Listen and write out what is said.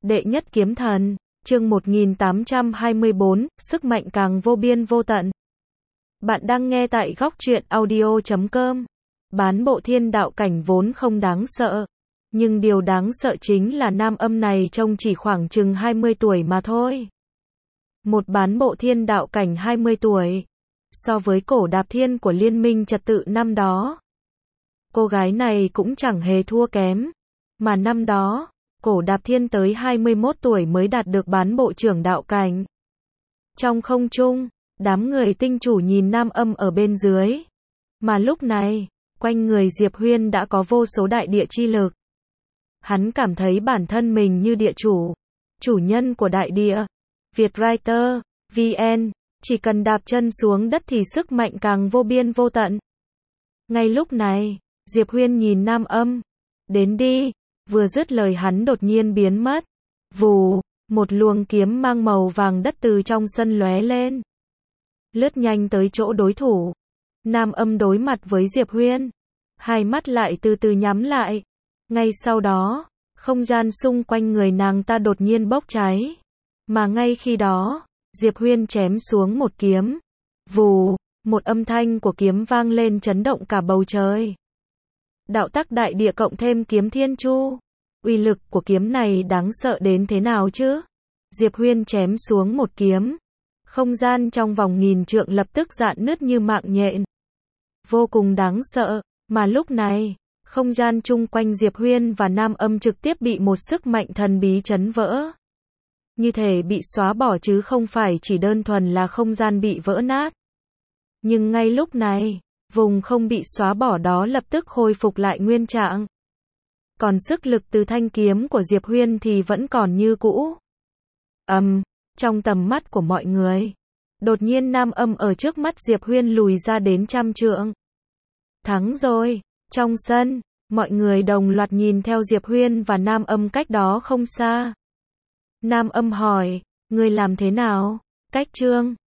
Đệ nhất kiếm thần, chương 1824, sức mạnh càng vô biên vô tận. Bạn đang nghe tại góc truyện audio.com. Bán bộ thiên đạo cảnh vốn không đáng sợ. Nhưng điều đáng sợ chính là nam âm này trông chỉ khoảng chừng 20 tuổi mà thôi. Một bán bộ thiên đạo cảnh 20 tuổi. So với cổ đạp thiên của liên minh trật tự năm đó, cô gái này cũng chẳng hề thua kém. Mà năm đó, cổ đạp thiên tới 21 tuổi mới đạt được bán bộ trưởng đạo cảnh. Trong không trung, đám người tinh chủ nhìn nam âm ở bên dưới. Mà lúc này, quanh người Diệp Huyên đã có vô số đại địa chi lực. Hắn cảm thấy bản thân mình như địa chủ, chủ nhân của đại địa. Vietwriter, VN, chỉ cần đạp chân xuống đất thì sức mạnh càng vô biên vô tận. Ngay lúc này, Diệp Huyên nhìn nam âm. Đến đi. Vừa dứt lời hắn đột nhiên biến mất. Vù, một luồng kiếm mang màu vàng đất từ trong sân lóe lên. Lướt nhanh tới chỗ đối thủ. Nam âm đối mặt với Diệp Huyên. Hai mắt lại từ từ nhắm lại. Ngay sau đó, không gian xung quanh người nàng ta đột nhiên bốc cháy. Mà ngay khi đó, Diệp Huyên chém xuống một kiếm. Vù, một âm thanh của kiếm vang lên chấn động cả bầu trời. Đạo tắc đại địa cộng thêm kiếm thiên chu. Uy lực của kiếm này đáng sợ đến thế nào chứ? Diệp Huyên chém xuống một kiếm. Không gian trong vòng 1000 trượng lập tức rạn nứt như mạng nhện. Vô cùng đáng sợ. Mà lúc này, không gian chung quanh Diệp Huyên và nam âm trực tiếp bị một sức mạnh thần bí chấn vỡ. Như thể bị xóa bỏ chứ không phải chỉ đơn thuần là không gian bị vỡ nát. Nhưng ngay lúc này, vùng không bị xóa bỏ đó lập tức khôi phục lại nguyên trạng. Còn sức lực từ thanh kiếm của Diệp Huyên thì vẫn còn như cũ. Trong tầm mắt của mọi người, đột nhiên nam âm ở trước mắt Diệp Huyên lùi ra đến 100 trượng. Thắng rồi. Trong sân, mọi người đồng loạt nhìn theo Diệp Huyên và nam âm cách đó không xa. Nam âm hỏi, ngươi làm thế nào? Cách trương,